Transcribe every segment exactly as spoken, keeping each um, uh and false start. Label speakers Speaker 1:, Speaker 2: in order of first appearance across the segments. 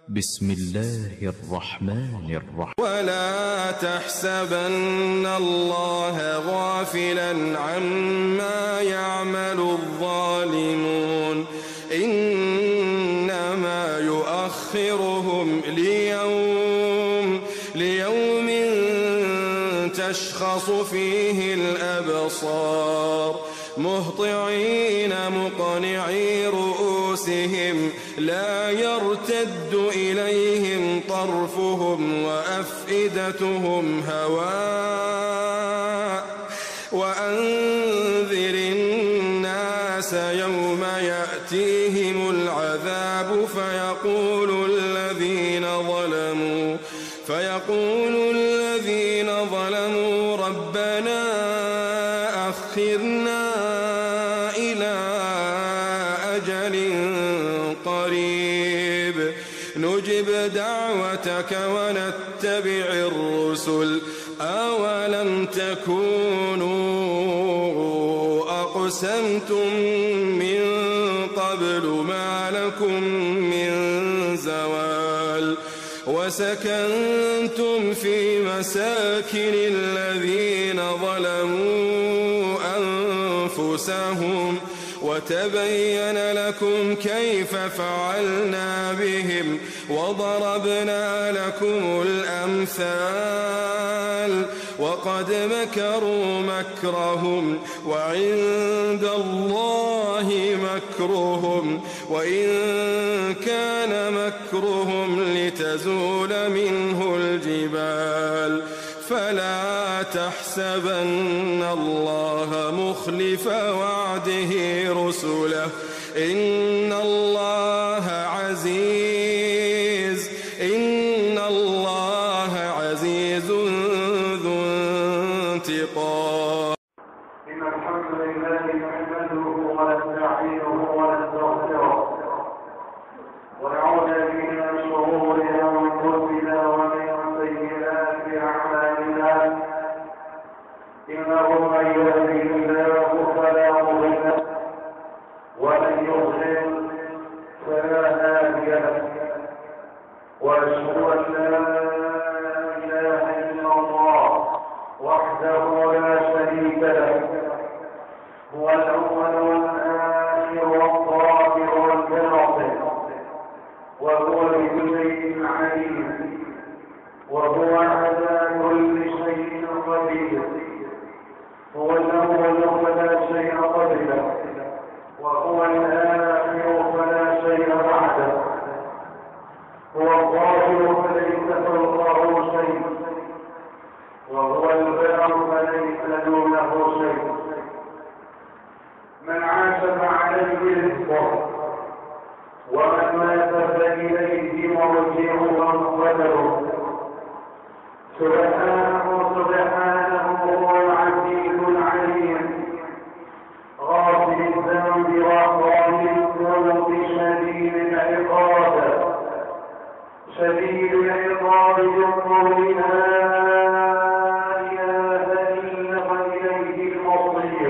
Speaker 1: بسم الله الرحمن الرحيم.
Speaker 2: ولا تحسبن الله غافلا عما يعمل الظالمون إنما يؤخرهم ليوم ليوم تشخص فيه الأبصار مهطعين مقنعي رؤوسهم لا يرتد إليهم طرفهم وأفئدتهم هواء وأنذر الناس يوم يأتيهم العذاب فيقول الذين ظلموا فيقول الذين ظلموا ربنا أخرنا إلى أجل قريب نجب دعوتك ونتبع الرسل أولم تكونوا أقسمتم من قبل ما لكم من زوال وسكنتم في مساكن الذين ظلموا أنفسهم وتبين لكم كيف فعلنا بهم وضربنا لكم الأمثال وقد مكروا مكرهم وعند الله مكرهم وإن كان مكرهم لتزول منه الجبال فلا تحسبن الله مخلف وعده رسله إن الله عزيز إن الله عزيز ذو انتقام.
Speaker 3: إن الحمد لله نحمده ونستعينه ونستغفره ونعوذ به من شرور أنفسنا ومن سيئات أعمالنا إنه من يهده الله فلا مضل له ومن يضلل فلا هادي له وأشهد أن لا إله إلا الله وحده لا شريك له هو الأول والآخر والظاهر والباطن وهو بكل شيء عليم وهو على كل شيء قدير هو الأول فلا شيء قبله وهو الآخر فلا شيء بعده هو الظاهر فليس فوقه شيء وهو الباطن فليس دونه شيء من عاش فعليه رزقه ومن مات فإليه مرجعه وقدره سبحانه سبحانه هو العزيز العليم غافل الذنب وقابل الذنوب شديد العقاب شديد العقاب يقول لا إله إلا وإليه المصير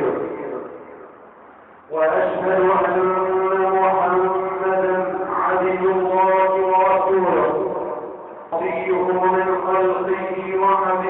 Speaker 3: وأشهد أن محمدا عبد الله ورسوله نبيه من خلقه وحبيبه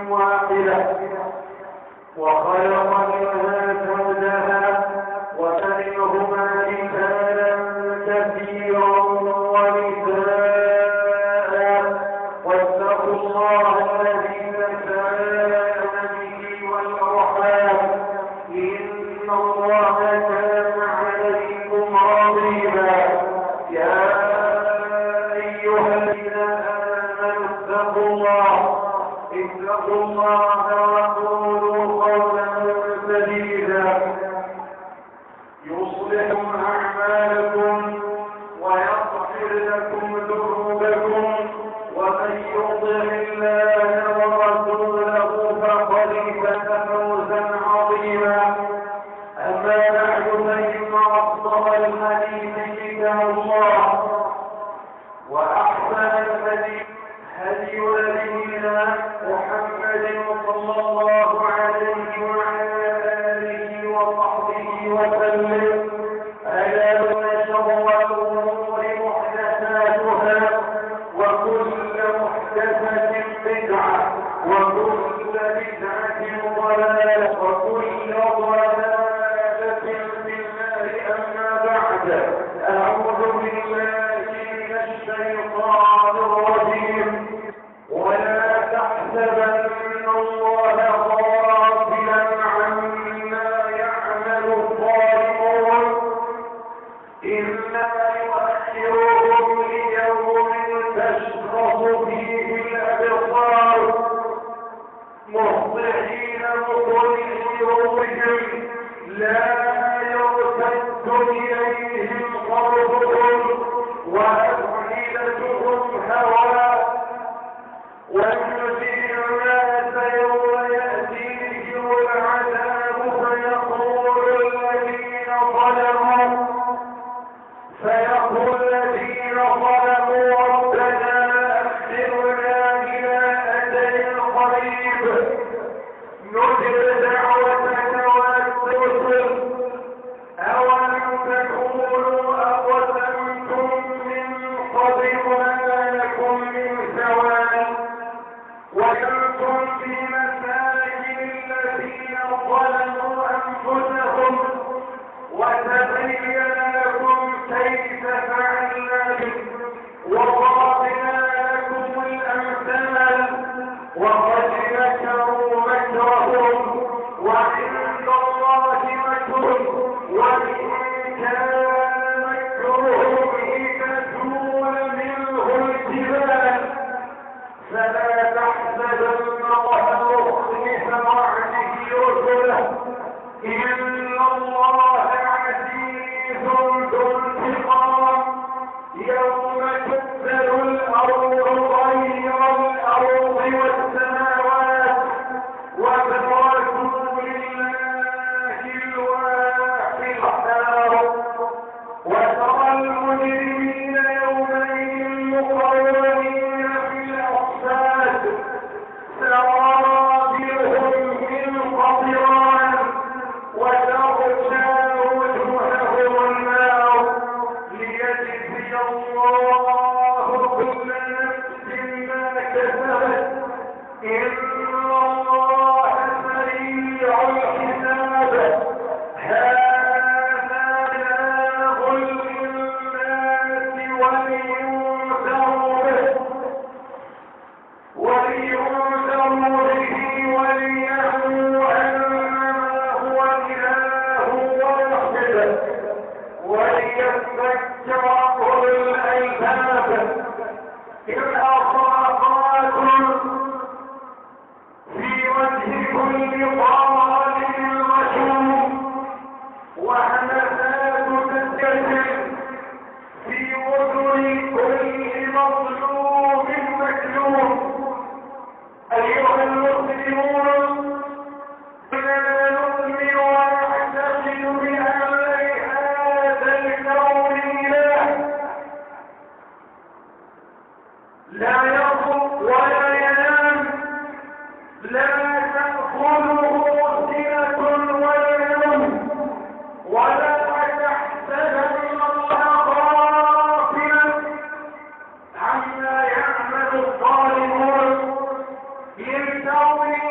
Speaker 3: واحدة وخلق منها زوجها ومنهما رجالا كثيرا ونساء واتقوا الله الذي تساءلون به والأرحام إن الله كان عليكم رقيبا يا أيها الذين آمنوا اتقوا الله اتقوا الله وقولوا قولا سديدا يصلح أعمالكم ويغفر لكم ذنوبكم ومن يطع الله ورسوله فقد فاز فوزا عظيما أما بعد فإن أصدق الحديث كتاب الله وأحسن الهدي هدي نبينا محمد صلى الله عليه وعلى آله وصحبه وسلم ألا إن شر الأمور محدثاتها وكل محدثة بدعة وكل بدعة ضلالة وكل ضلالة في النار أما بعد أعوذ بالله من الشيطان الرجيم ولا تحسبن الله غافلا عما يعمل الظالمون إنا يؤخرهم ليوم تشخص فيه الأبصار مهطعين مقنعي رؤوسهم لا يرتد إليهم طرفهم وأفئدتهم هواء وينذر الناس يوم يأتيهم العذاب فيقول الذين ظلموا فيقول الذين ظلموا ربنا أخرنا إلى أجل قريب نجب دعوتنا ونستغفر أولم تكونوا أقسمتم من قبل ما لكم من زوال وكنتم في مساكن الذين ظلموا أنفسهم وتبين لكم كيف فعلنا بكم وضربنا لكم الأمثال وقد مكروا مكرهم وعند الله مكرهم وإن كان مكرهم لتزول منه الجبال فلا تحسبن الله مخلف وعده رسله إن الله عزيز ذو انتقام يوم تبدل الأرض غير الأرض والسماوات وبرزوا لله الواحد القهار وترى المجرمين يومئذ مقرنين في الأصفاد سرابيلهم من قطران وتغشى وجوههم النار ليجزي الله كل نفس ما كسبت إن الله سريع الحساب هذا بلاغ للناس ولينذروا به ولينذروا به وليعلموا أنما هو إله واحد وليذكر أولو الألباب إن أصابكم في وجه كل ضال مشوم وهمزات تستجل في وجه كل مظلوم مكلوم أيها المسلمون إننا نؤمن ونعتقد بأن لهذا الكون إله لا يضر ولا ينام لا تأخذه سنة ولا نوم ولا تحسبن الله غافلا عما يعمل الظالمون من كون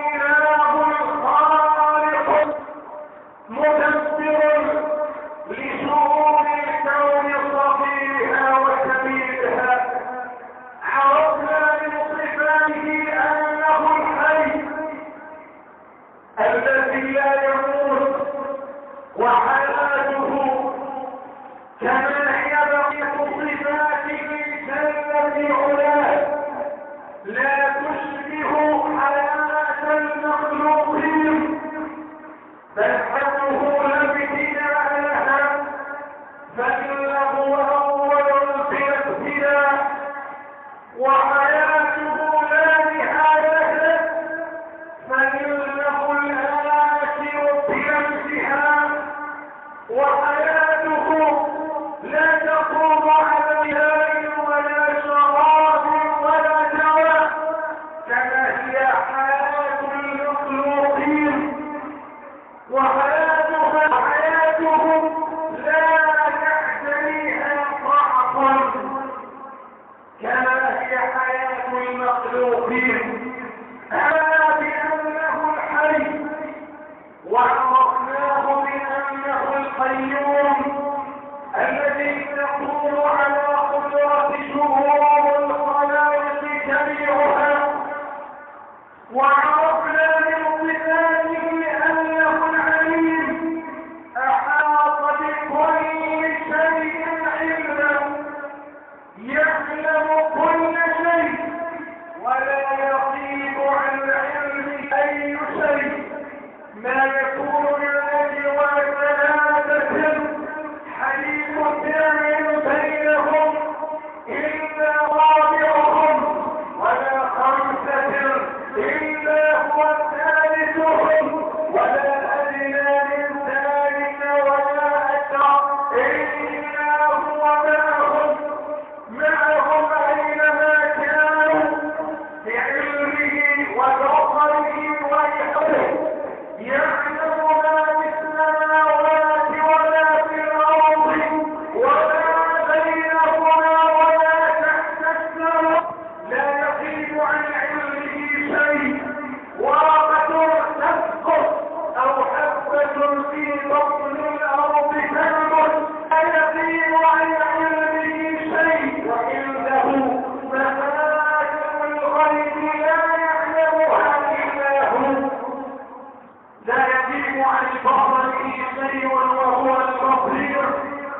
Speaker 3: ما يكون من نجوى ثلاثة حديث سر بينهم إلا رابعهم ولا خمسة إلا هو ثالثهم ولا أدنى من ذلك ولا أدنى إلا هو معهم معهم أينما كانوا بعلمه وبصره وإحسانه يعلم ما في السماوات ولا في الأرض وما بينهما ولا تحت الثرى لا يغيب عن علمه شيء ورقة تسقط أو حبة في بطن الأرض تنبت لا يغيب عن علمه شيء وعنده مفاتح الغيب لا يعلمها إلا هو لا يغيب عن بصره شيء وهو البصير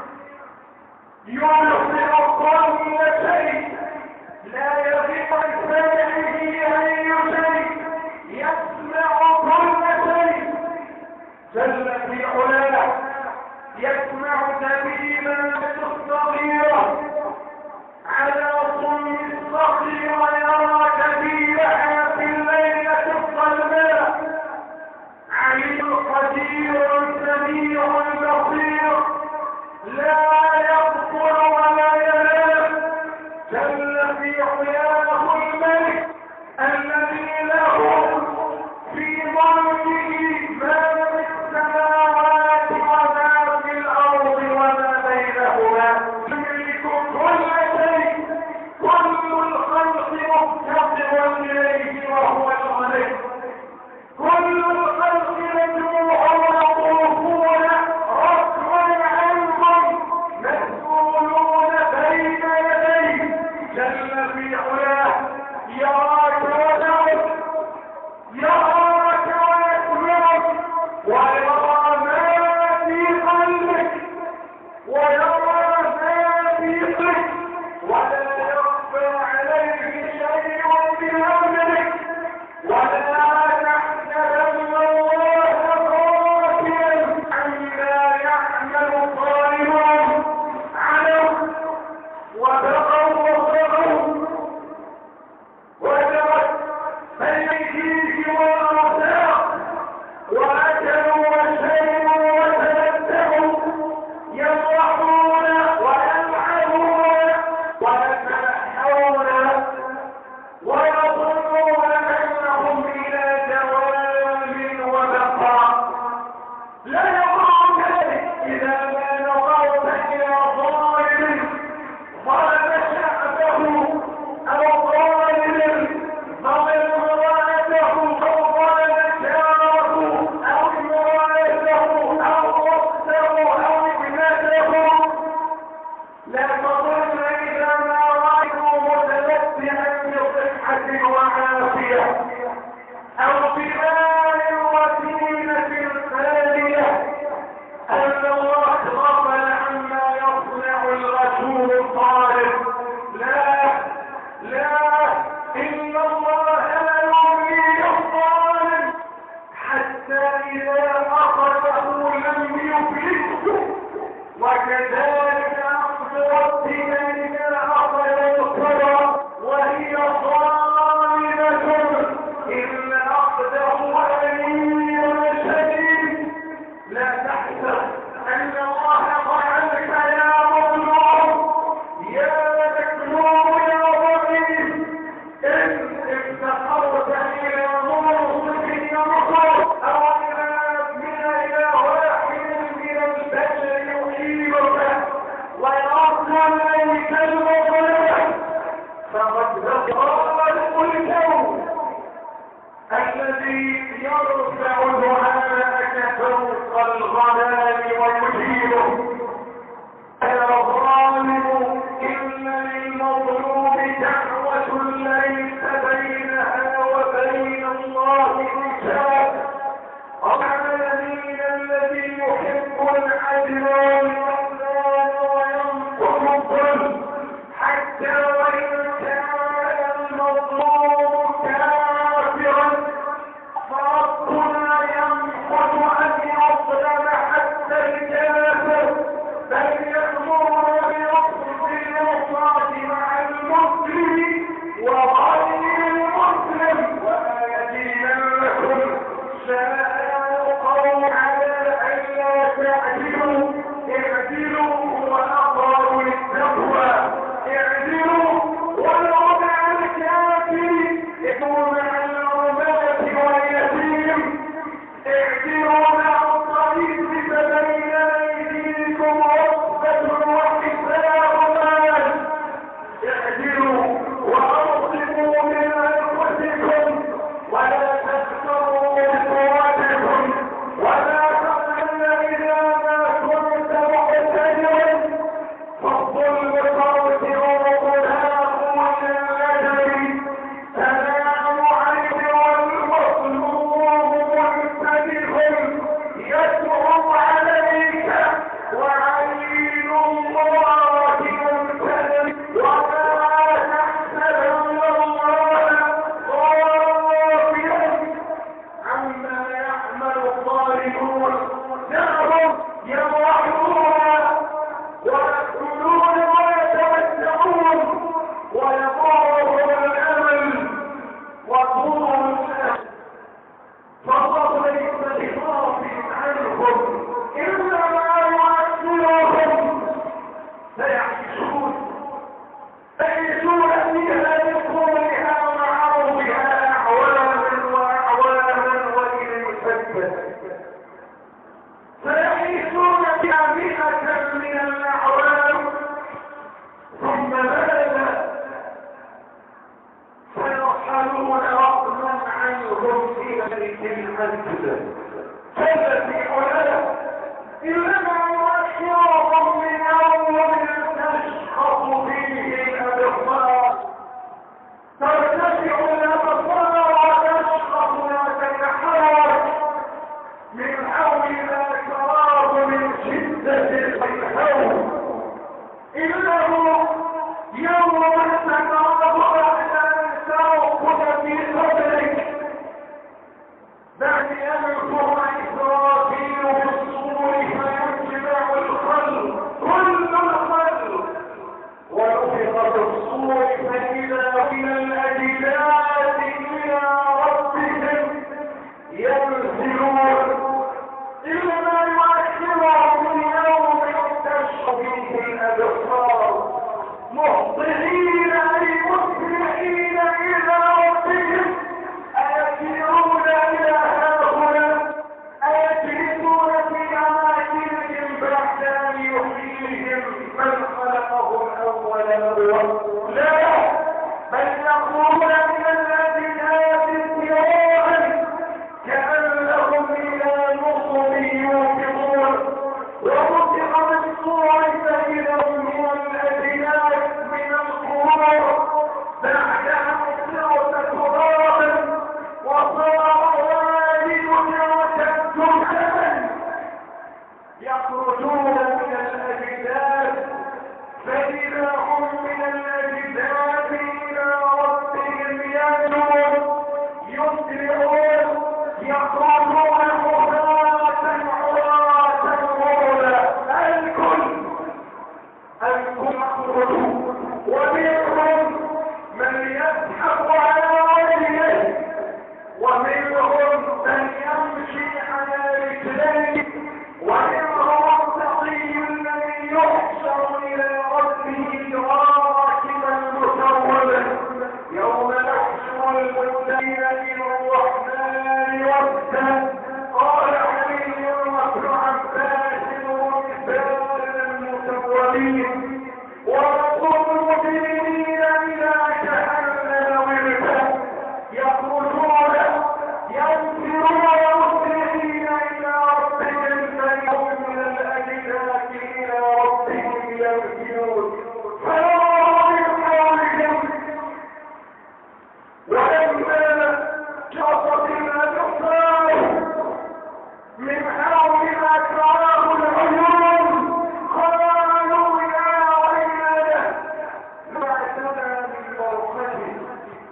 Speaker 3: يبصر كل شيء لا يغيب عن سمعه أي شيء يسمع كل شيء جل في علاه يسمع دبيبا الصغيرة على صم الصغير يرى دبيبها في الليلة الظلماء عليم قدير سميع بصير لا يغفر ولا ينام جل في علاه الملك الذي له في ملكه ما في السماوات وما في الارض وما بينهما يملك كل شيء كل الخلق مفتقر اليه وهو الملك كل الخلق مجموعون طوفون ركبا عنهم مسؤولون بين يديه جل في علاه يراك ويراك يراك ويسمعك ويرى ما في قلبك ويرى ما في قلبك ولا يخفى عليه شيء من امرك ولا تحسبن الله غافلا عما يعمل الظالمون علوا وبغوا وطغوا وجرت بيته والارزاق واكلوا وشربوا وتمتعوا يفرحون ويلعبون ويتنحون ويظنون انهم الى دوام وبقاء لا يقع ذلك اذا ما نظرت الى ظالم ظلم شعبه او ظالم ظلم امراته او ظلم جاره او امراته او اخته او ابنته لا تظن اذا ما رايته متمتعا بصحه وعافيه او بمال وزينه خاليه ان الله غفل عما يصنع الرسول الصالح لا لا ان الله لا يملي الظالم حتى اذا اخذه لم يفلته وكذلك اخذ ربك اذا اخذ القرى وهي ظالمه ان اخذه اليم شديد لا تحسب ان الله ضحك يا مظلوم يا مكلوم يا ضعيف ان افتقرت الى منصف ينصر او الى واحد من البشر يحيلك ويرد عليك المظلم فقد ذكر الكون الذي يرفع دعاءك فوق الغمام ويجيبه يا ظالم ان للمظلوم دعوة ليس بينها وبين الله حجاب العالمين الذي يحب العدل والإحسان وينصر الظلم حتى وإن كان المظلوم كافرا فربنا يمحو يسألون رغما عنهم إلى المنزل فالذي أولا إنما يؤخرهم من يوم تشخص فيه الأبصار ترتفع الأبصار وتشخص وتتحرك من حول ما تراه من شدة الخوف إنه يوم تتراه بعد أن ترقد في صدرك بعد أن ينفخ إسرافيل بالصور فيجمع الخلق كل الخلق ونفخ بالصور فإذا من الأجداد إلى ربهم ينزلون إنما يؤخرهم من يوم تشخص فيه الأبصار مهطعين أي مسرعين إلى ربهم أيسيرون إلى هؤلاء أيجلسون في أماكنهم بعد أن يحييهم من خلقهم أول مرة لا بل يقولون من الأجداد سراعا كأنهم إلى نصب يوقظون ونطق بالصور فإذا من الأجداد من القبور بعد أن صرت ترابا وصار والدنا وتكتبا يخرجون من الأجداد فإذا هم من الأجداد إلى ربهم يدعون يسرعون يخرجون حفاة عراة غرلا الكل الكل يخرجون ومنهم من يزحف على وجهه ومنهم من يمشي على رجليه ومنهم التقي الذي يحشر الى ربه راكبا مسودا يوم نحشر المتقين الى الرحمن وفدا قال علي بن عباس ومثال المسودين ونقوم المجرمين الى جهنم وردا يخرجون ينفرون مسرعين الى ربهم فيهم من الاجداد الى ربهم ينفرون فيروا من حولهم ولما شاطت الابصار من حول ما تراه العيون قالوا يا ويلنا ما اعتدى من مرقده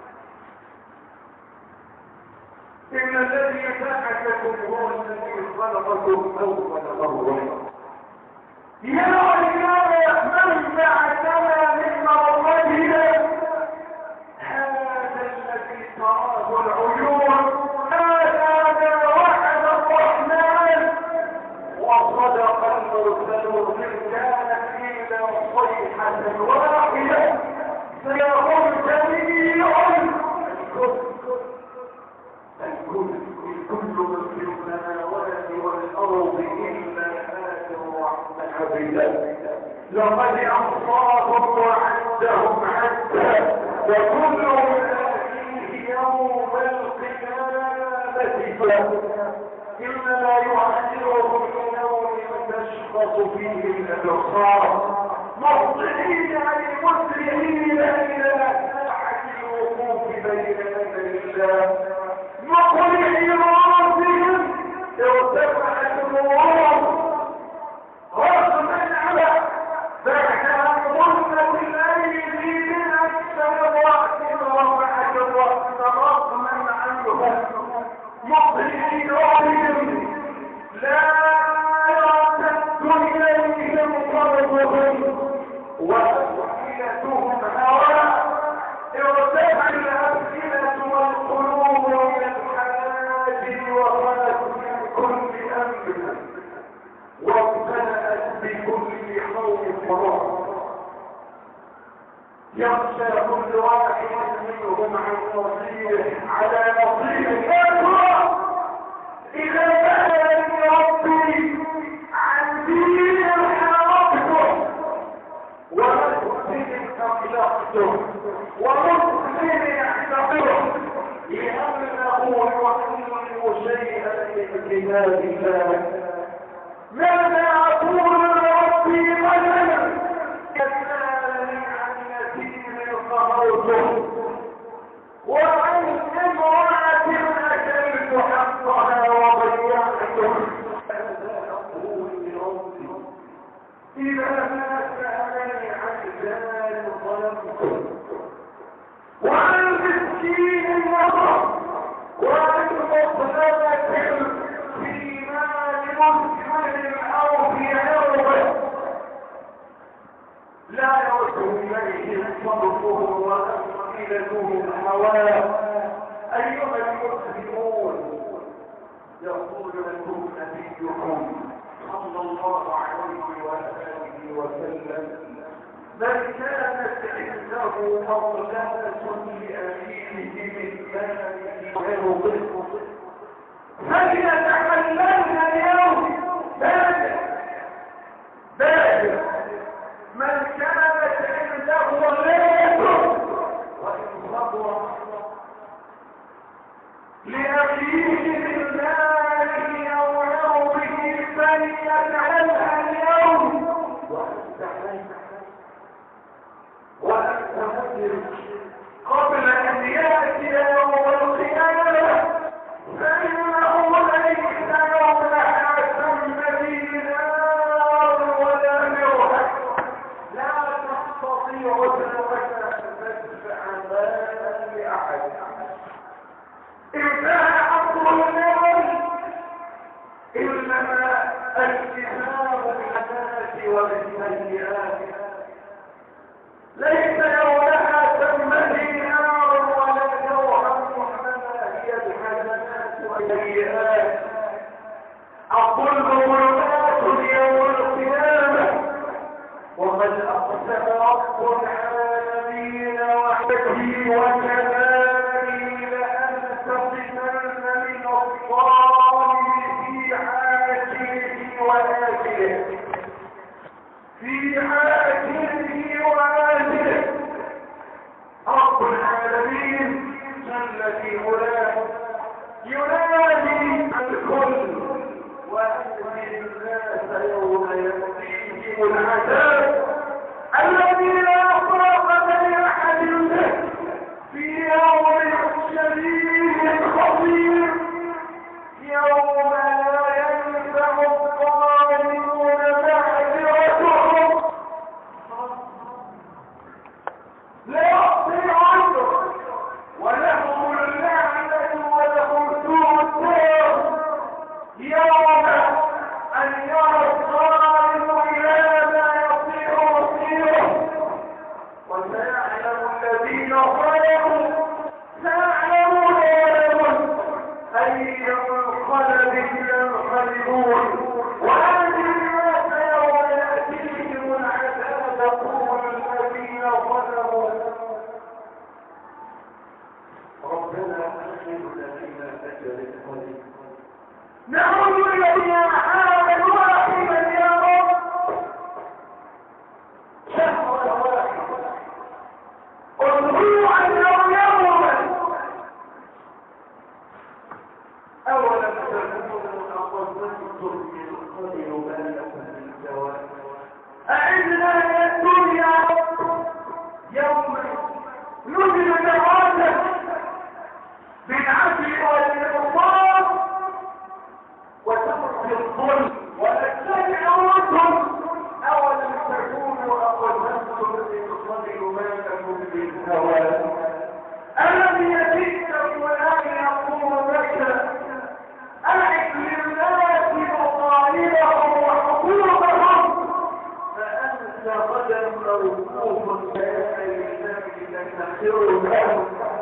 Speaker 3: إن الذي يتحدثكم هو الذي خلقكم أول مرة يا ويلنا من بعثنا من مرقدنا هذا الذي تراه العيون هذا وعد الرحمن وصدق المرسلون إن كانت إلا صيحة واحدة سيقول جميع الكل الكل كل من في السماوات والأرض إلا آتي الرحمن عبدا لقد أحصاهم وعدهم عدا وكلهم آتيه يوم القيامة فردا إنما يؤخرهم من يوم تشخص فيه الأبصار مهطعين أي مسرعين إلى ساحة الوقوف بين يدي الله مقنعي راسهم ارتفعت الروح رغما على بعد ان ظلمت الايدي من اكثر الراس رفعت الراس رغما عنهم مقنعي راسهم لا يرتد اليهم طرفهم وافئدتهم هواء ارتفع الافئده والقلوب من الحناجر وخلت من كل امر وامتلأت بكل خوف ورعب يخشى كل واحد منهم عن نصيره على نصيره يقرأ إذا سألني ربي عن دين حرمته ومسلم أخلقته ومسلم اعتقده كتاب الله. ماذا أقول لربي غدا كسالني عن يتيم قهرته وعن امرأة أكلت حقها وضيعته. ماذا أقول لربي إذا ما سألني عن ذلك ظلمته وعن مسكين مضى وعن مطلبة في مال مسلم أو في عرضه لا يرد إليه صرفه وأسئلته الهوى. أيها المسلمون، يقول لكم نبيكم صلى الله عليه وآله وسلم: من كانت عنده مظلمة لأخيه من ماله ويرضيه فليتحللها اليوم. بادر بادر. من كانت عنده ظلمة وإن صبر لأخيه من ماله أو عرضه فليتحللها اليوم. وأنت مدرك قبل أن يأتي يوم القيامة فإنه ليس يومها تنبغي نار ولا مرهق. لا تستطيع أن تدفع مالا لأحد. انتهى عصر النار إنما الكتاب بالحسنات وبالسيئات. ليس يومها تنبغي نار ولا جوهر محمدا هي الحسنات والسيئات. أقول ظلمات يوم القيامة وقد أقسم رب العالمين وحده وكماله لأنتصفن من الظالم في عاجله وآجله في عاجله وآجله. رب العالمين جل في علاه ينادي الكل وأنزل الناس يوم يأتيهم العذاب الذي لا طاقة لأحد به في يوم شديد خطير يوم لا ينفع الظالمون معذرتهم لا يعطي عنه ولهم اللعنة ولهم سوء الدار يوم أن يرى الظالم إلى ما يصير مصيره. وسيعلم الذين ظلموا سيعلمون يوما أي منقلب ينقلبون. وهذه الناس يوم يأتيهم العذاب يقول الذين ظلموا ربنا أخرجنا إلى أجل قريب نعود إليها حالا واحدا يا رب. شهرا واحدا أسبوعا أو يوما. أولا تكونوا أقدمتم من قبل ما لكم من زواج. أعدنا إلى الدنيا يوما نزل جوازا بالعدل والإنصاف وترك الظلم ونتبعوكم. أولم تكونوا أقدمتم من قبل ما لكم من زواج. ألم يجدك فلان يقول لك أعد للناس مطالبهم وحقوقهم فأنت غدا موقوف بين يديك تخير لهم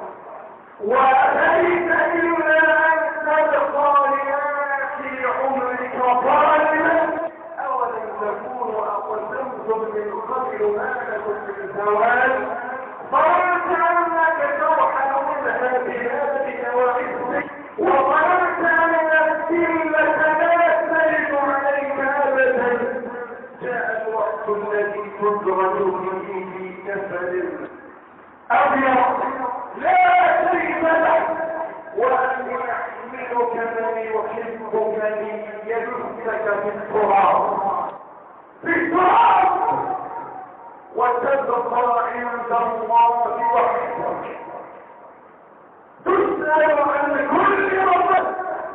Speaker 3: وأتيت إلا أن تبقى لآخر عمرك ظالما. أولم تكونوا أقسمتم من قبل ما لكم من زوال ظننت أنك ترحل منها بهذه وعزك وظننت أن الذلة لا ترد عليك أبدا. جاء الوقت الذي تدرج فيه كفل أبيض لا شيء له وأن يحملك من يحبك نفسك في التراب في التراب وتبقى عند الله وحدك تسأل عن كل رب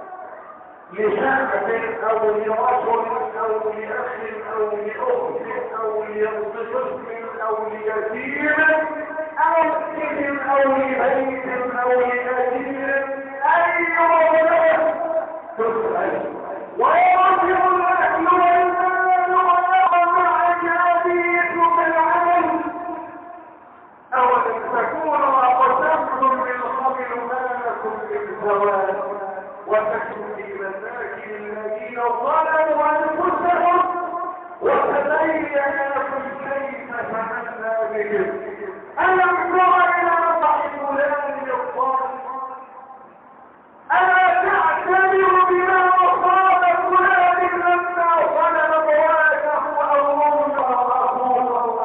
Speaker 3: لشعب او لرجل او لاخ او لاخت او لطفل او ليتيم او ابن او لبيت او لاسير اي رب تسأل ويرجع الاهل والمال ويرجع جابيك بالعمل اولم تكونوا اقسمتم من قبل ما لكم من زوال وتكن في مساكن الذين ظلموا انفسهم وتبين لكم كيف فعلنا بهم الم تر الى بعض فلان الظالم الا تعتبر بما اصاب فلان لما ظلم مواته او منكر اخوه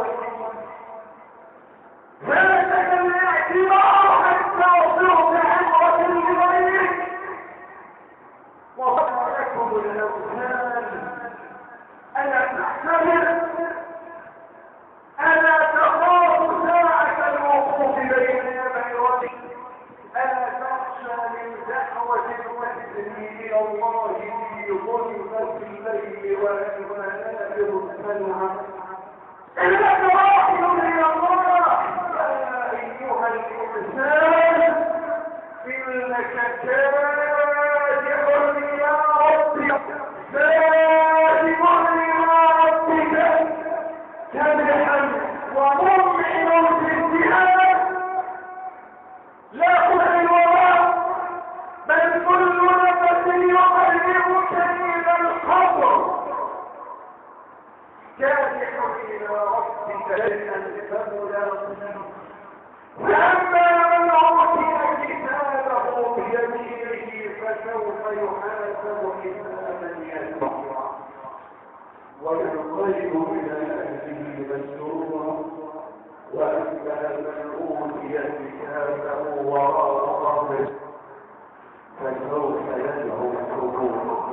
Speaker 3: فاتك الاعتبار حتى صرت عبره لغيرك وضع لكم الأمثال ألا تحتمل ألا تخاف ساعة الوقوف بين يدي ربك ألا تخشى من دعوة المسلم إلى الله في ظلمة الليل والمنابر السمعة إلا تراحل إلى الله يا أيها الإنسان إنك كادح إلى ربك سابق إلى ربك كادحا ومؤمن بالجهاد لا خذ الوراء بل كل نفس يقربك إلى القبر كادح إلى ربك لن تملاقيه فأما من أوتي كتابه بيمينه فسوف يحاسب حسابا يسيرا وينقلب إلى أهله مسرورا وأما من أوتي كتابه وراء ظهره فسوف يدعو ثبورا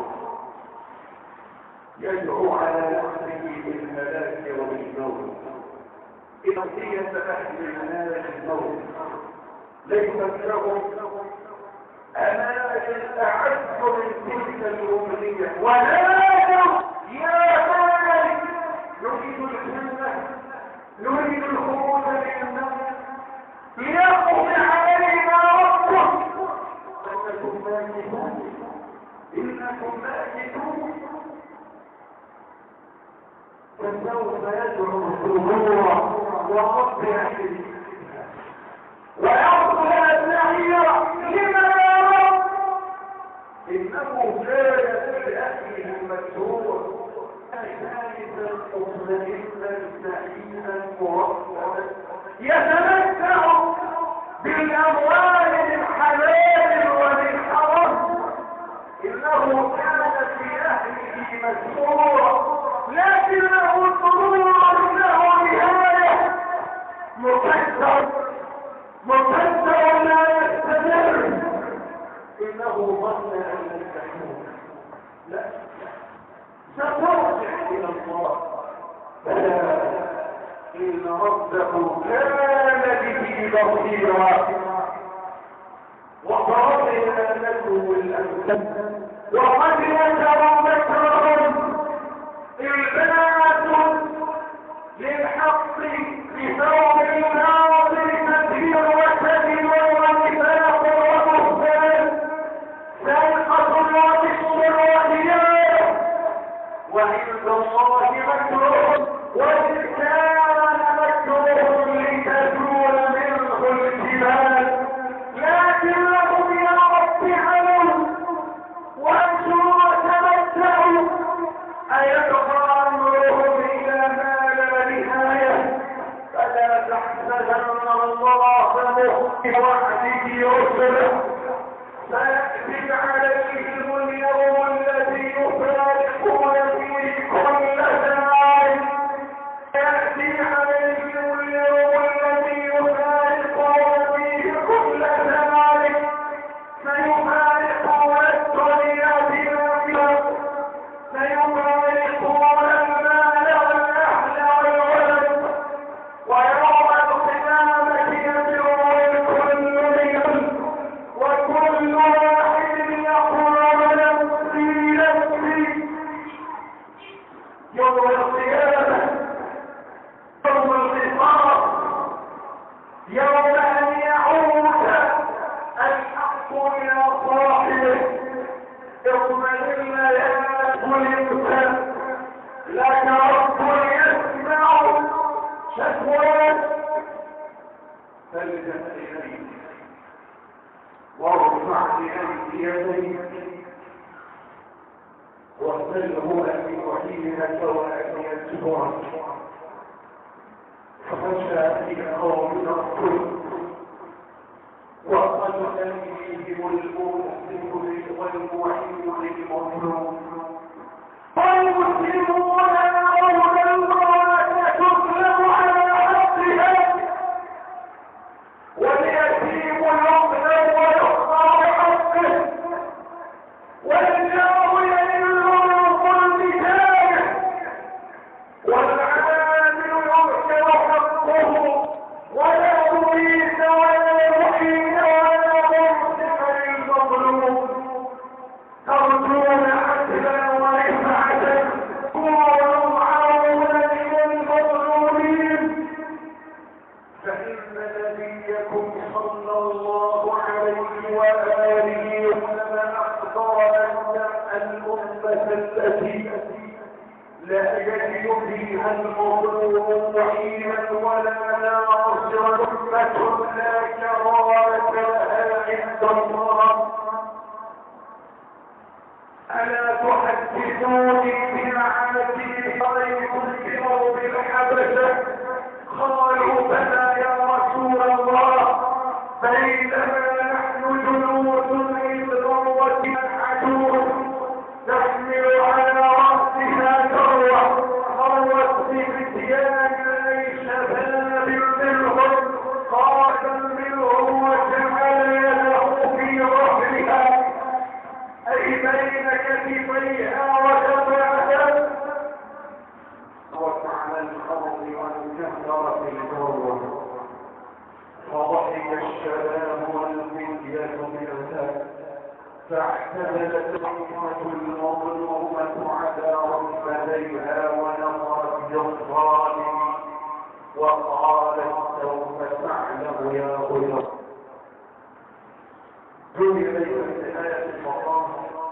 Speaker 3: يدعو على نفسه بالهلاك والموت بقية أهل النار الموت ليست لهم أمال أعز من تلك الأمنية ونادوا يا مالك نريد الجنة نريد الخروج من النار ليقضي علينا ربك إنكم ماكثون إنكم ماكثون فسوف يدعو ثبورا وقضي عليه ويقضي السعير لما يرى انه كان في اهله المسرور ثالثا مطمئنا سعيدا مرتبا يتمتع بالاموال الحلال والحرام انه كان في اهله مسرورا لكنه الضرور له نهايه مكسر مكسر لا يستمر انه ظن ان يستحمل لا سترجع الى الله بلى ان ربه كان به بصيرا وضربنا لكم الامثال وقد مكروا مكرهم البنات للحق بثوب الناظر تدبير وكذب ونفاق وبهتان سرقة وغش وخيانة وعند الله مكروه وإن كان مكروه لتزول منه الجبال لكن لهم يا رب علوا ارفع يديك واغسله أن يعينك وأن ينصرك فخشى في قوم الرسل وقد تنبيهم المؤمن والموحد للمظلوم والمسلمون يرون المرأة تظلم على حقها واليتيم يظلم ويحضر حقه والجار يذل من ظلم جاره والعامل يؤثر حقه ولا يريد ولا يحيد ولا مرسل للمظلوم ترجون عدلا ورفعة كونوا عونا للمظلومين فإن نبيكم صلى الله عليه وآله وسلم أخبر أن الأمة التي لا يجد فيها المظلوم معينا ولا ناصرا أمة لا كرامة لها عند الله ألا تحدثوني بالعادي رأيتم في أرض الحبشة قالوا بلى يا رسول الله بينما نحن جنود إذ ضربت العدو تحمل على رأسها ذروة مرت بفتيان أي شباب منهم قادا منهم وجعل يده في ظهرها أي بين كتفيها وتبعها وسعى الأرض وانكسر في الذروة فضحك الشباب والفتية منها فاعتدلت الأمة المظلومة على ركبتيها ونظرت للظالم وقالت سوف تعلم يا غلام دوني إليك نهاية المقام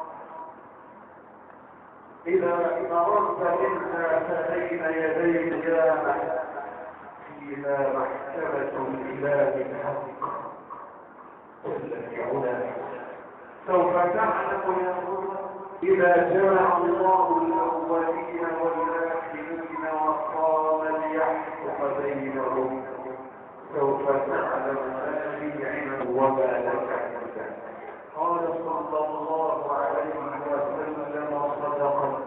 Speaker 3: إذا مررت منها فبين يدي القيامة فيها محكمة الإله الحق قل لك علا سوف تعلم يا غلام إذا جمع الله الأولين والآخرين وقام ليحكم بينهم سوف تعلم ما لي علم وما لك قال صلى الله عليه وسلم صدقا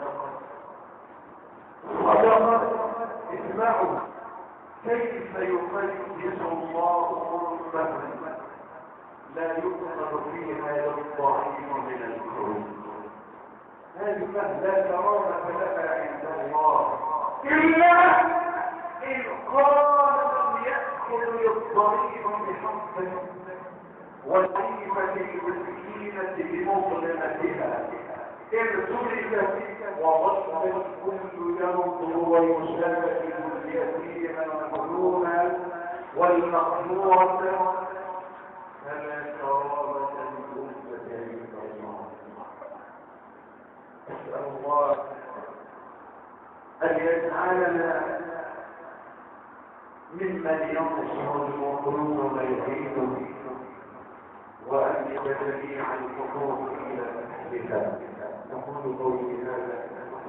Speaker 3: صدقا اسمعوا كيف يقدس الله أمة لا يؤمن فيها للضعيف من الكروب هذه لا كرامة لها عند الله إلا إن قال لم يأخذ للضعيف بحقه والضعيفة المسكينة بمظلمتها إن تركت وظل الكل ينظر ويشاهد اليتيم المظلوم والمقهورة فلا كرامة للأمة عند الله أسأل الله أن يجعلنا ممن ينصر المظلوم ويعينه وأن يجميع الحقوق إلى أهلها نقول قولي هذا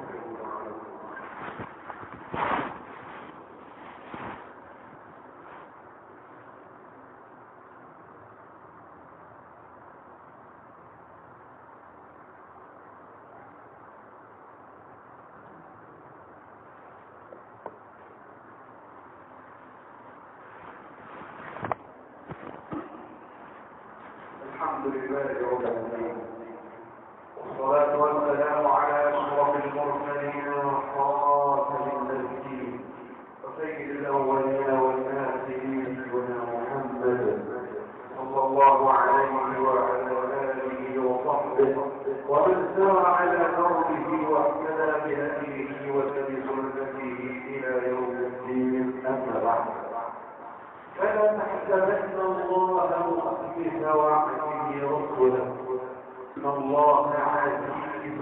Speaker 3: الحمد لله رب العالمين والصلاة والسلام على أشرف المرسلين وخاتم النبيين وسيد الأولين والآخرين سيدنا محمد صلى الله عليه وعلى آله وصحبه ومن سار على دربه واهتدى بهديه وبسنته إلى يوم الدين أما بعد فلا تحسبن الله مخلف وعده رسله ان الله عزيز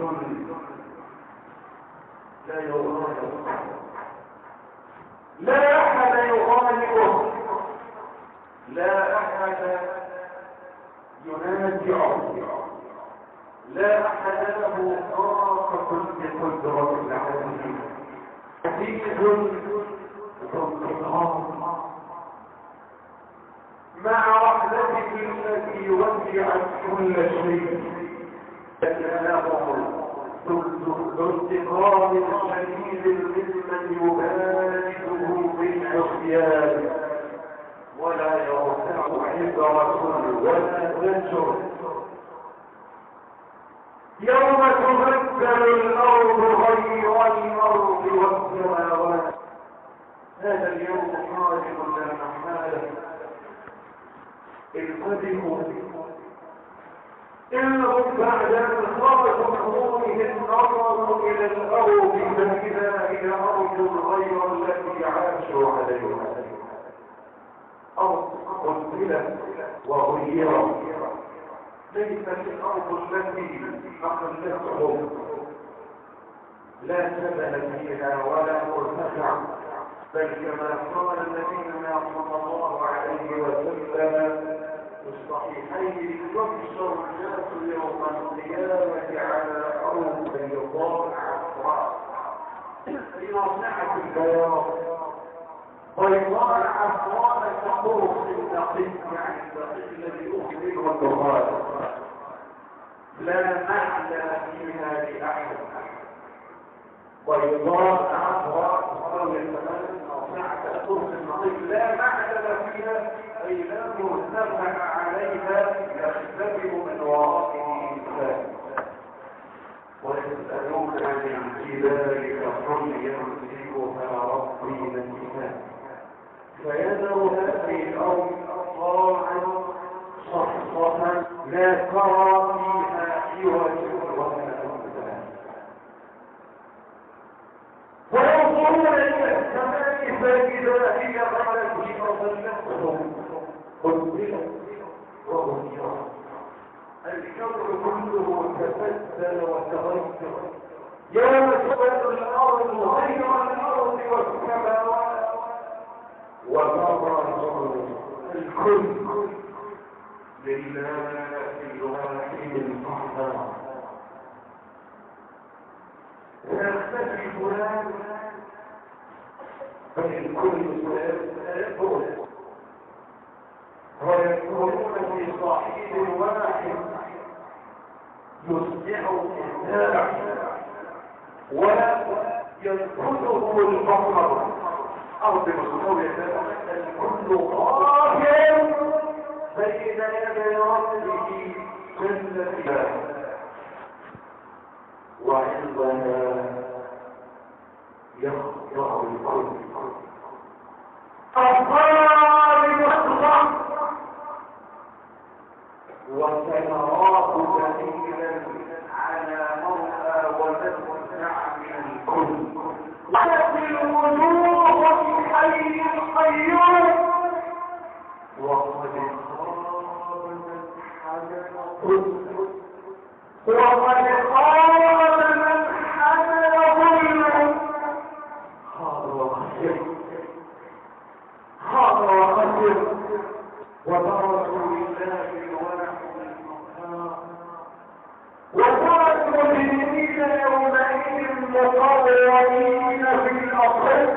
Speaker 3: لا يغالب لا احد يغالبه لا احد ينازع لا أحد له طاقة بقدرة العالمين، عزيز ذو انتقام مع وحدته التي وسعت كل شيء، لكنه ذو انتقام شديد ممن يبارزه بالعصيان ولا يرفع عبرة ولا زجر. يوم تبدل الأرض غير الأرض والسماوات، هذا اليوم خارج لا محالة. انقذوا إنهم بعد أن خرجوا حضورهم نظروا إلى الأرض فإذا هي أرض غير التي عاشوا عليها، أرض قتلت وغيرت، ليست الأرض التي أقلتهم، لا جبل فيها ولا مرتفع، بل كما قال نبينا صلى الله عليه وسلم في الصحيحين: يحشر الناس يوم القيامة على أرض بيضاء عفراء، في ناصعة البياض، بيضاء عفراء كقرص الدقيق، يعني الدقيق الذي أخرج والدخان، لا معدن فيها لأحد، بيضاء عفراء تساوي الثمن ناصعة كقرص الدقيق، لا معدن فيها أي لا مرتفع عليها يختبئ من ورائه إنسان. ويسألون عن الجبال فقل يمسكها ربي نسفا فيذر هذه الأرض صاعا صفصفا لا ترى فيها عوجا ولا أمثلا. وينظرون إلى السماء فإذا هي غلت فظلتهم قتلت وغيرت، الكون كله تبدل وتغير. يوم تبدل الأرض غير الأرض والسماوات وبرزوا الكل لله الواحد القهار. يختفي فلان بل الكل سيكون، ويكونون في صحيح واحد يصبح الإنسان ولا ينفذه البصر. أرض مستوية الكل غافل بين يدي ربه جل جلاله، وعندما يخضع الكل الظالم يخضع وسنراه دليلا على مرأى وتتمتع من الكل، وفي الوجوه الحي القيوم، وقد خاب من حمل ظلم، وقد خاب من حمل ظلم، خاب وخسر، خاب وخسر، وبرزوا لله الواحد القهار. وترى المجرمين يومئذ مقرنين في الأرض،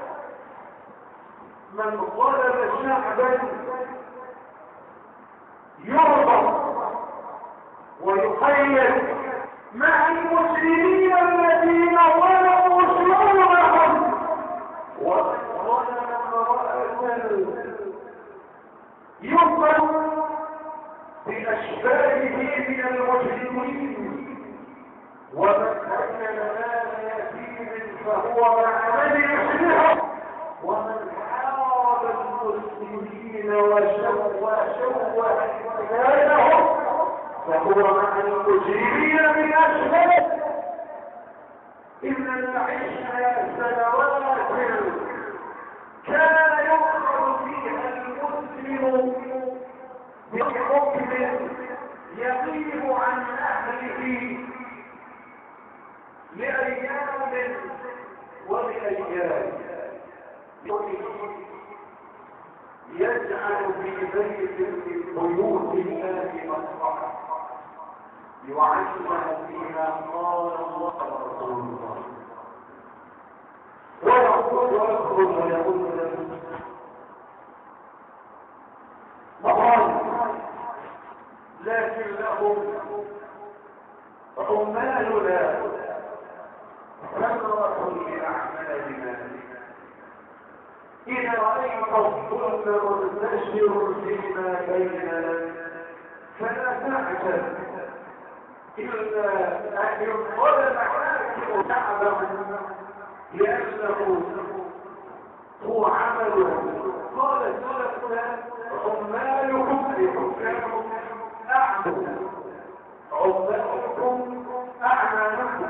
Speaker 3: من ظلم شعبا يرضى ويقيد مع المسلمين الذين ظلموا شعوبهم، ومن ظلم امرأة يظلم بأشباهه من المجرمين، ومن أكل مال يتيم فهو مع من يصلحه، ومن حارب المسلمين وشوه احتلالهم فهو مع المجرمين من أشباه. إن نعيش سنوات كان يؤخذ فيها المسلم بحكم يغيب عن أهله لأيام ولأيام، يجعل في بيت من بيوت الله يعلم فيها قال الله ورسول الله، ويقول ويخرج ويقول له مقال، لكن لهم عمالنا ثمرة لأعمالنا. إذا رأيت الظلم منتشر فيما بيننا فلا تعجب إلا أن ينظلم حاكم تعبه لأنه هو عمله. قال سلفنا عمالكم لحكامكم أعمل عمالكم أعمالكم،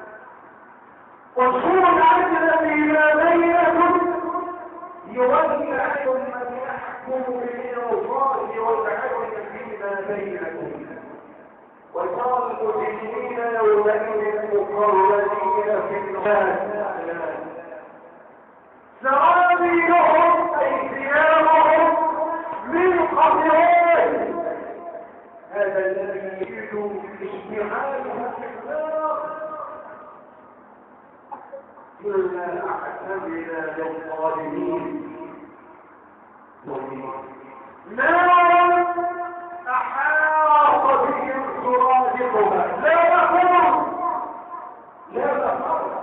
Speaker 3: وصول العدل فيما بينكم يولي عنكم من يحكم بالإنصاف والعدل فيما بينكم، وترى المجرمين يومئذ مقرنين في النار سرابيلهم أي ثيابهم من قطران. هذا الذي يريد اشتعاله في النار إلا أعتمنا للظالمين نارا أحاط بهم سرادقها لا نفر لا نفر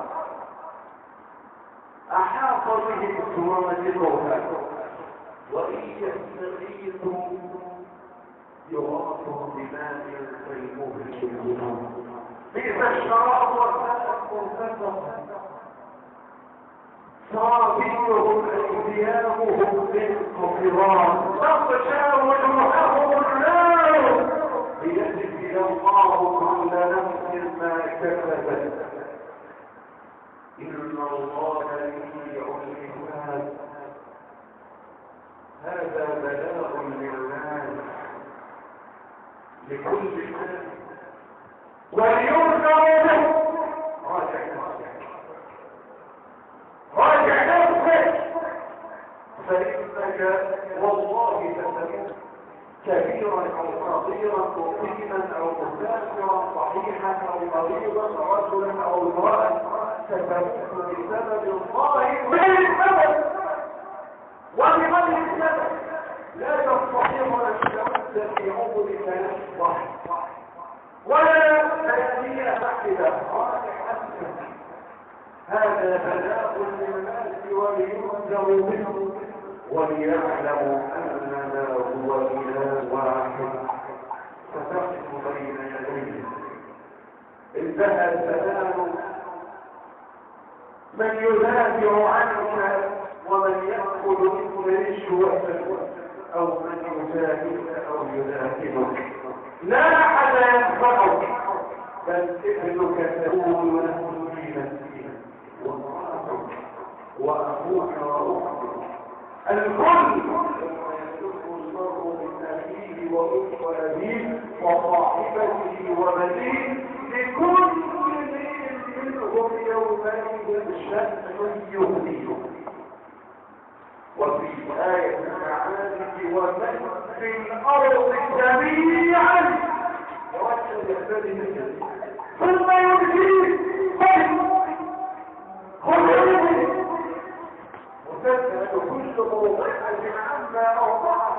Speaker 3: أحاط بهم سرادقها، وإن يستغيثوا يغاثوا بماء كالمهل الجنون، بئس الشراب والماء المرتفع. صابرهم أيديامهم بالقطران تغشى وجوههم النار ليجزي الله كل نفس ما كسبت. إن الله يسيع الحساب. هذا بلاغ للناس لكل الناس ولينذر به. راجع راجع نفسك فإنك والله تسلم كبيرا أو صغيرا مقيما أو مسافرا صحيحا أو مريضا رجلا أو امرأة ستموت بسبب الله من السبب وبغير السبب. لا تستطيع أن تموت في عمرك نفسك ولا تأتي تحت هذا بلاء للناس ولينذروا منه وليعلموا أننا هو إله واحد فتقف بين يديه. انتهى الزمان من يدافع عنك ومن يأخذ منك رشوة أو من يجاهدك أو يدافعك. لا أحد ينفعك بل ابنك تقول له دينك وامرأتك وأخوك وأختك الكل يسلك المرء من أخيه وأبيه وصاحبته وبنيه لكل منهم يومئذ شأن يغنيه. وفي آية المعارج ومن في الأرض جميعا ثم يرجيه خذ وتسأل كل موضعة عما أوضعه.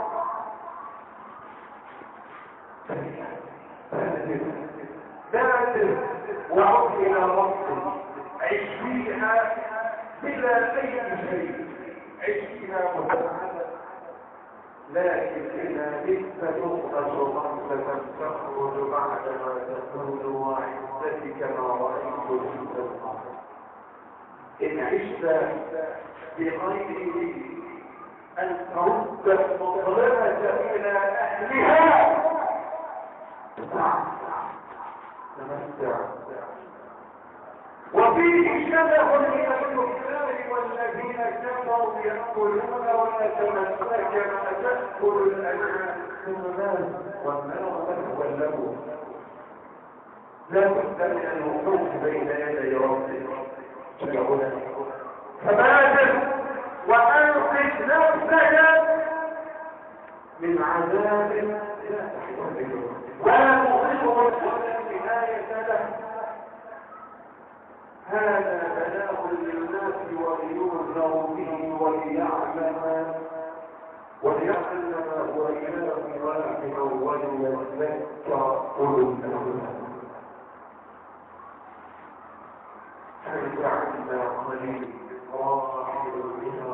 Speaker 3: بادر وعد إلى ربك عش فيها بلا أي شيء، عش فيها متعبة، لكن إذا بت تخرج خمسة تخرج بعدما تكون وعزتك ما رأيت في الأرض. إن عشت بغير أن ترد المظلمة إلى أهلها تمتع. وفيه شبه من الكفار والذين كفروا يأكلون ويتمسك كما تأكل الأنعام ثم والنار مثوى له. لا بد من الوقوف بين يدي ربك فبادر وأنقذ نفسك من عذاب لا تحتمله ولا تضيعه الهدي ولينذر به وليعلم وليعلم ما هو إله واحد وليذكر أولو الألباب. حيث عند قليل راحل بها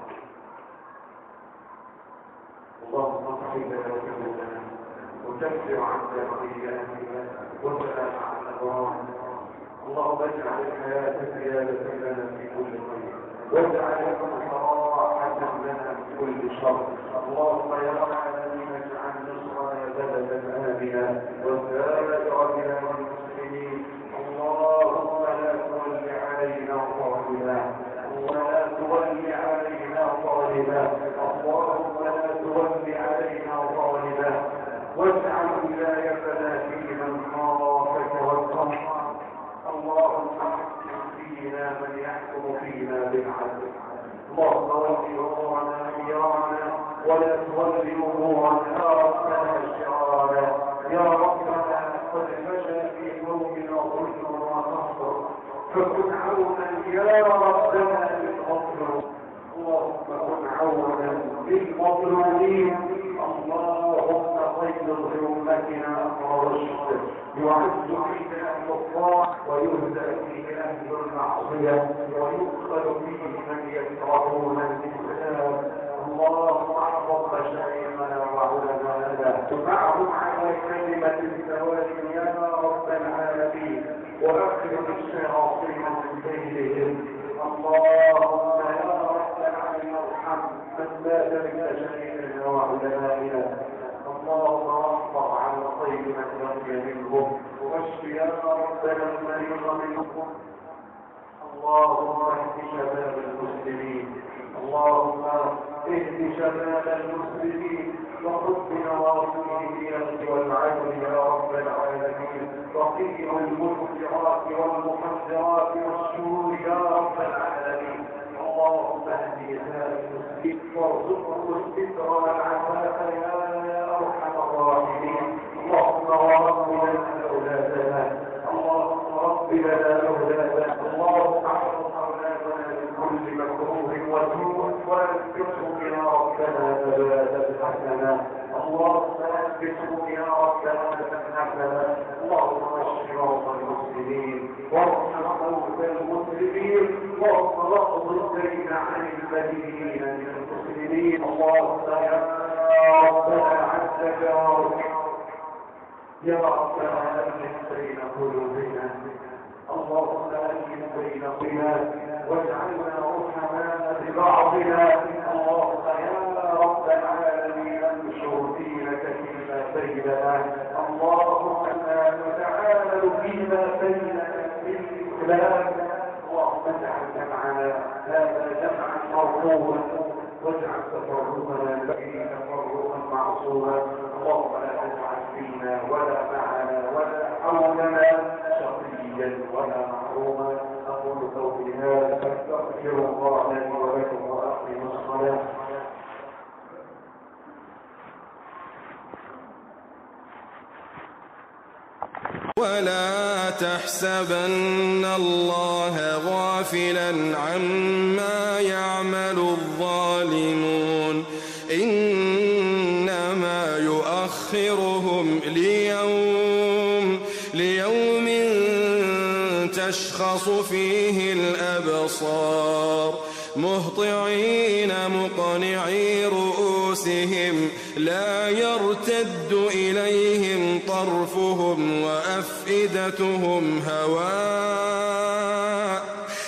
Speaker 3: اللهم اغفر لنا ذنوبنا وكفر عنا خطيئاتنا وسلام على الأبرار. اللهم اجعل الحياة زيادة لنا في كل خير واجعل الموت راحة لنا من كل شر. اللهم يا العالمين اجعل نصرنا بلدا آمنا وسائر بلاد المسلمين. اللهم لا تول علينا ظالما ولا تول علينا ظالما اللهم لا تول علينا ظالما واجعل ولايتنا في من خافك واتقاك. اللهم احكم فينا من يحكم فينا بالعدل. اللهم ول امورنا خيارنا ولا تول امورنا ربنا شرارنا. يا ربنا قد فشى في قومنا ظلم وقهر فكن عونا يا ربنا للمظلوم. اللهم كن عونا للمظلومين. اللهم طيب بأمتنا أمر الرشد يعز فيه أهل الطاعة ويهدأ فيه أهل المعصية ويدخل فيه من يكرهون الإسلام. اللهم احفظ مشايخنا وعلماءنا ومعهم على كلمة الزواج يا رب العالمين وأخرج الشياطين من بينهم. اللهم يا رب العالمين ارحم من مات من مشايخنا وعلمائنا. اللهم احفظ على طيب من بقي منهم واشف يا ربنا المريض منهم. اللهم اهد شباب المسلمين. اللهم اهد شباب المسلمين وخذ بنواصيهم الى والعدل يا رب العالمين. وقهم المنكرات والمخدرات والشرور يا رب العالمين. اللهم اهد نساء المسلمين وارزقهم الستر والعفاف يا ارحم الراحمين. اللهم رب لنا اولادنا. اللهم رب لنا اولادنا. اللهم احفظ اولادنا من كل مكروه وسوء واثبتهم يا ربنا ثباتا حسنا. اللهم اثبتهم يا ربنا ثباتا حسنا. اللهم اشف مرضى المسلمين وارحم موتى المسلمين واغفر الدين عن المدينين من المسلمين. اللهم يا ربنا عز جارك يا ربنا ألف بين قلوبنا. اللهم ألف بين قلوبنا واجعلنا رحماء ببعضنا. اللهم يا رب العالمين انشر دينك فيما بيننا. اللهم انا نتعامل فيما بيننا بالاسلام. اللهم اجعل جمعنا هذا جمعا مرحوما واجعل تفرقنا فيه تفرقا معصوما. اللهم لا تجعل فينا ولا معنا ولا حولنا شقيا ولا محروما. اقول قولي هذا فاستغفر الله لي ولكم واقيموا الصلاه.
Speaker 2: ولا تحسبن الله غافلا عما يعمل الظالمون إنما يؤخرهم ليوم ليوم تشخص فيه الأبصار مهطعين مقنعي رؤوسهم لا يرتد إليهم طرفهم وأفئدتهم هواء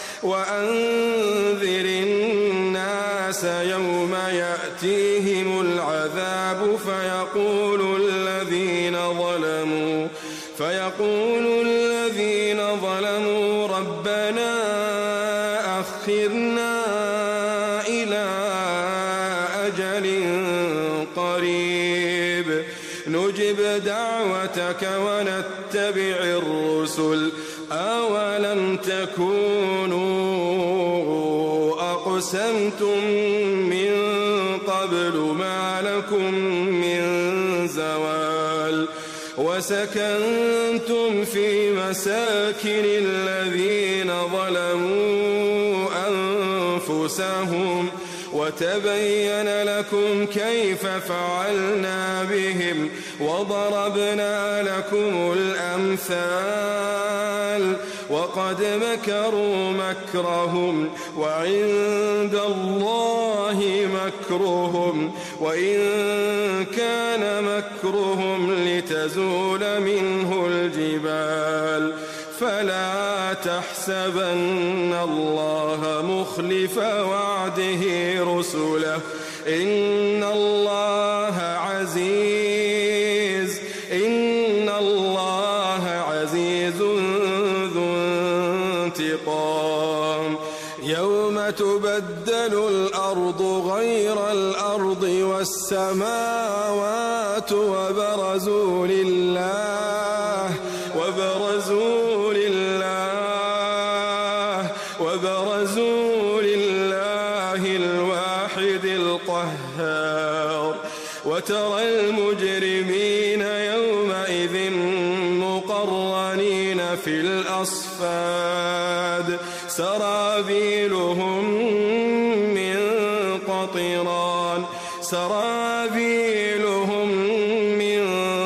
Speaker 2: وأنذر الناس يوم يأتيهم العذاب فيقول الذين ظلموا فيقول الذين ظلموا ربنا أخرنا إلى أجل قريب نجب دعوتك ونتبع الرسل أولم تكونوا أقسمتم من قبل ما لكم من زوال وسكنتم في مساكن الذين ظلموا أنفسهم وتبين لكم كيف فعلنا بهم وضربنا لكم الأمثال وقد مكروا مكرهم وعند الله مكرهم وإن كان مكرهم لتزول منه الجبال فلا تحسبن الله مخلف وعده رسله إن الله عزيز إن الله عزيز ذو انتقام يوم تبدل الأرض غير الأرض والسماوات وبرزوا لله وبرزوا لله وبرزوا لله الواحد القهار وترى المجرمين يومئذ مقرنين في الأصفاد سرابيلهم من قطران سرابيلهم من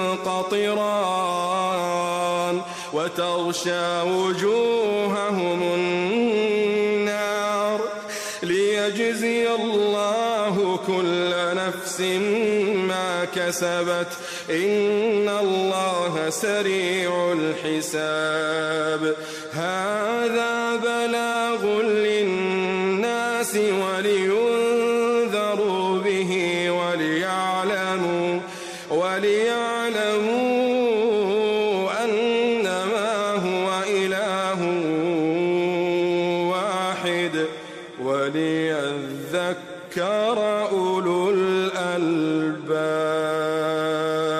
Speaker 2: قطران وتغشى وجوههم النار ليجزي الله كل نفس ما كسبت إن الله سريع الحساب هذا بلاغ للناس ولينذروا به وليعلموا وليعلموا أنما هو إله واحد وليذكر أولو الألباب.